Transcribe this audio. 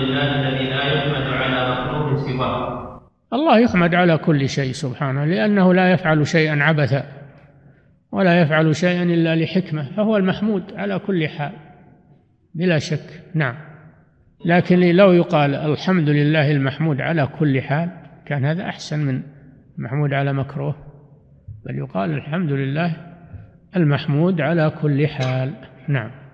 لله الذي لا يحمد على مخلوق سواه. الله يحمد على كل شيء سبحانه، لأنه لا يفعل شيئا عبثا ولا يفعل شيئا إلا لحكمة، فهو المحمود على كل حال بلا شك. نعم. لكن لو يقال الحمد لله المحمود على كل حال كان هذا أحسن من محمود على مكروه، بل يقال الحمد لله المحمود على كل حال. نعم.